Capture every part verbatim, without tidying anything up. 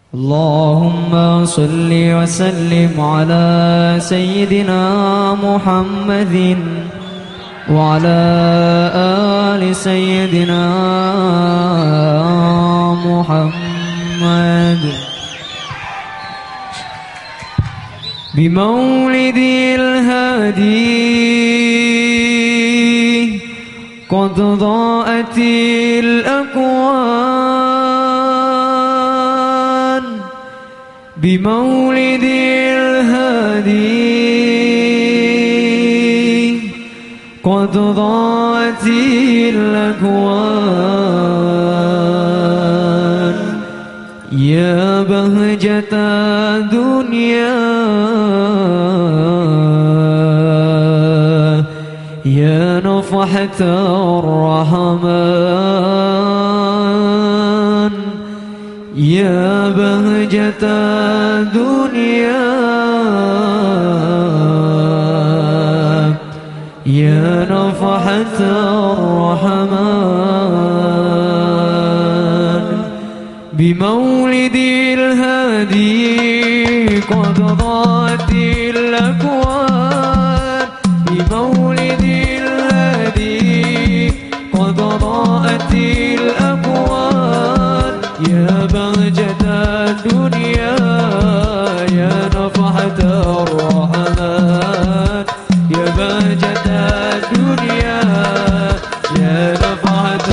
اللهم صل وسلم على سيدنا محمد وعلى آل سيدنا محمد. بمولد الهادي قد ضاءت الأكوان. بمولد الهادي قد ضاءت الأكوان. يا بهجة دنيا يا نفحة الرحمن. يا بهجة دنيا يا نفحة الرحمن. بمولد الهادي قد ضاءت الأكوان. بمولد الهادي قد ضاءت الأكوان. يا بهجة الدنيا يا نفحة الرحمن. يا بهجة الدنيا يا نفحة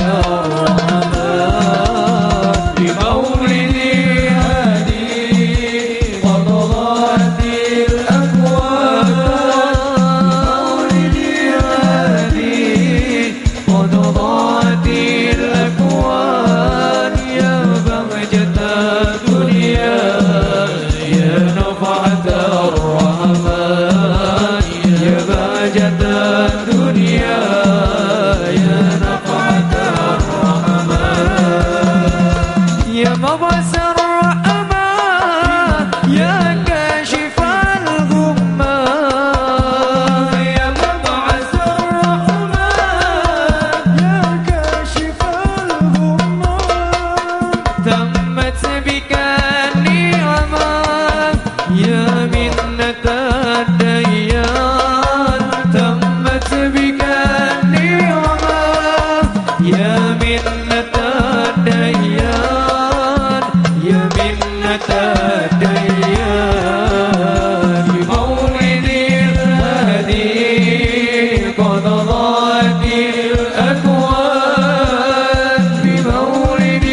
الرحمن. بمولد الهادي قد ضاءت الأكوان. بمولد الهادي قد ضاءت الأكوان. يا بهجة الدنيا يا نفحة الرحمن. يا بهجة الدنيا يا نفحة الرحمن. يا مبعث الرحمن يا كاشف الغمة. يا مبعث الرحمن يا كاشف الغمة. تمت بك النعمة يا منة الديان. تمت بك النعمة يا منة الديان. يا منة الديان. بمولد الهادي قد ضاءت الأكوان. بمولد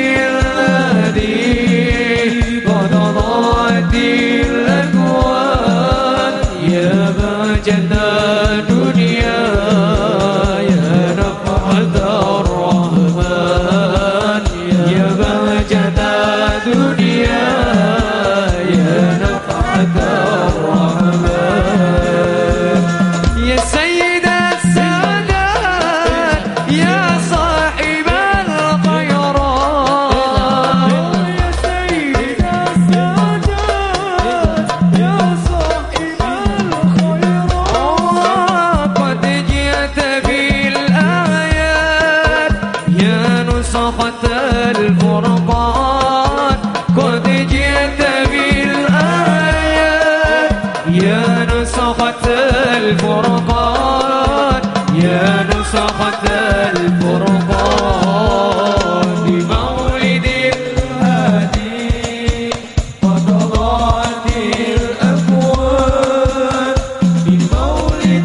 الهادي قد ضاءت الأكوان. يا بهجة الدنيا يا نفحة الرحمن. يا بهجة الدنيا يا نفحة الرحمن. يا سيد السادات يا صاحب الخيرات. يا سيد السادات يا صاحب الخيرات. قد جئت بالآيات يا نسخة الفرقان. قد جئت بالآيات يا نسخة الفرقان. يا نسخة الفرقان. بمولد الهادي قد ضاءت الأكوان. بمولد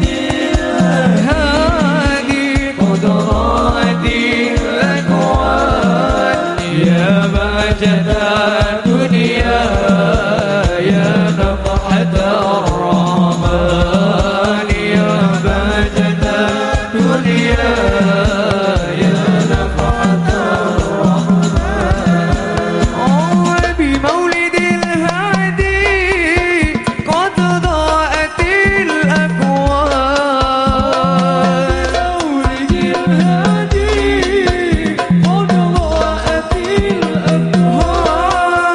الهادي قد ضاءت الأكوان. يا بهجة الدنيا يا نفحة الرحمن. يا بهجة الدنيا يا نفحة الرحمن. بمولد الهادي قد ضاءت الأكوان. بمولد الهادي قد ضاءت الأكوان.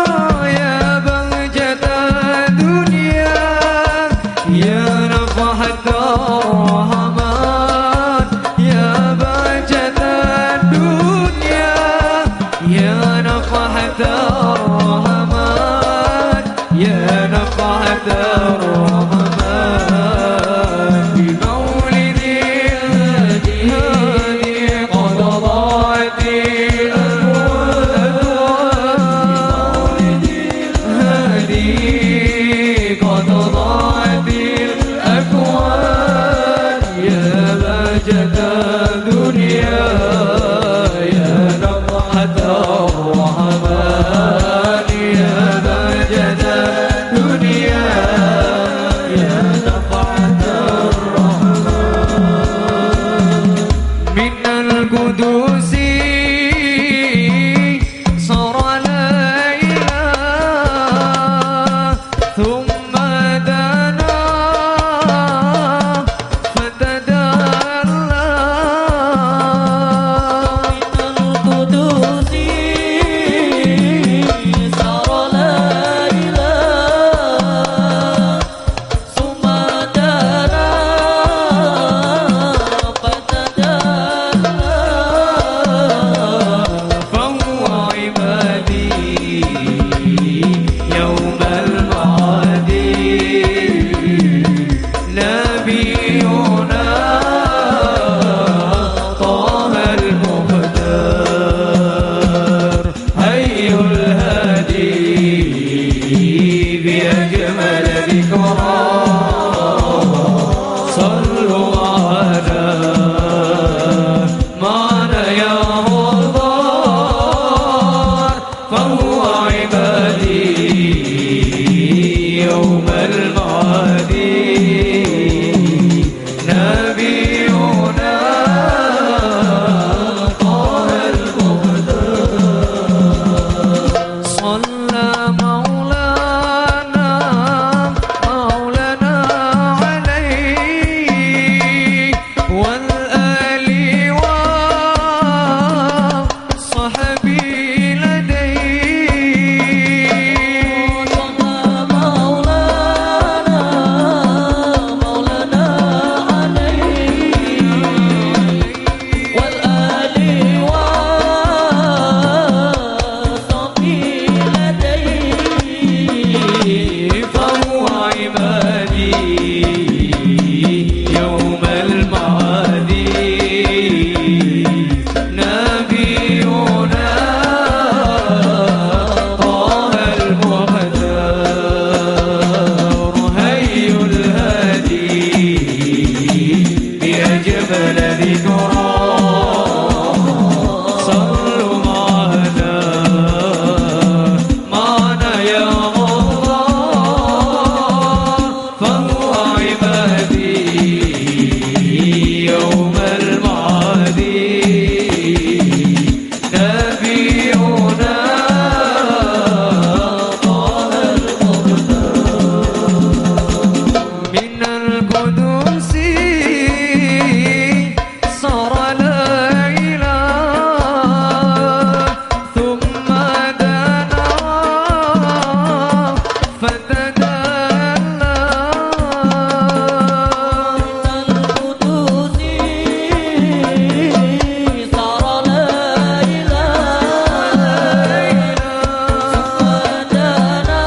الرحمن بمولد الهادي قد ضاعت الأكوان بمولد الهادي قد ضاعت الأكوان يا بهجة الدنيا يا نفحة الرحمن يا بهجة الدنيا يا نفحة الرحمن من القدوس صار لا إله ثم دنا فتدلى من القدوس صار لا إله ثم دنا فتدلى فهو عبادي يوم المعاد نبينا طه المختار هي الهادي بأجمل ذكرى صلوا على معنا يا الله فهو عبادي يوم المعاد نبينا طه المختار صلى مولانا مولانا عليه والآل وصحبه لديه صلى مولانا مولانا عليه والآل وصحبه لديه فهو عبادي يوم المعاد نبينا طه المختار هي الهادي بأجمل ذكرى صلوا معنا معنا يا الله فهو عبادي يوم المعاد نبينا طه المختار من القدوس صار لا إله ثم دنا فتدلى من القدوس صار لا إله ثم دنا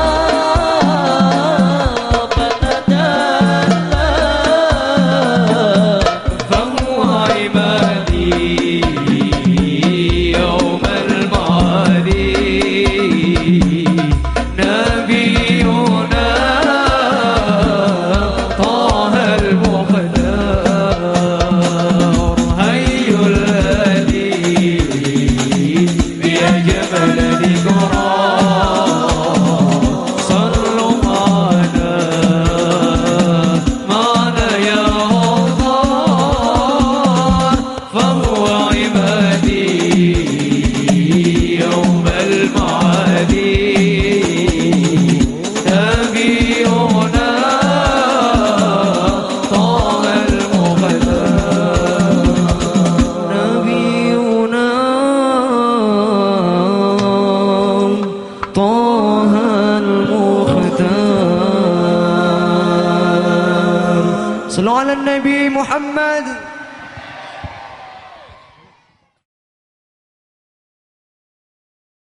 فتدلى فهو عبادي يوم المعاد نبينا طه المختار هي الهادي بأجمل ذكرى صلوا معنا معنا يا الله فهو عبادي يوم المعاد نبينا طه المختار نبينا طه المختار صلوا على النبي محمد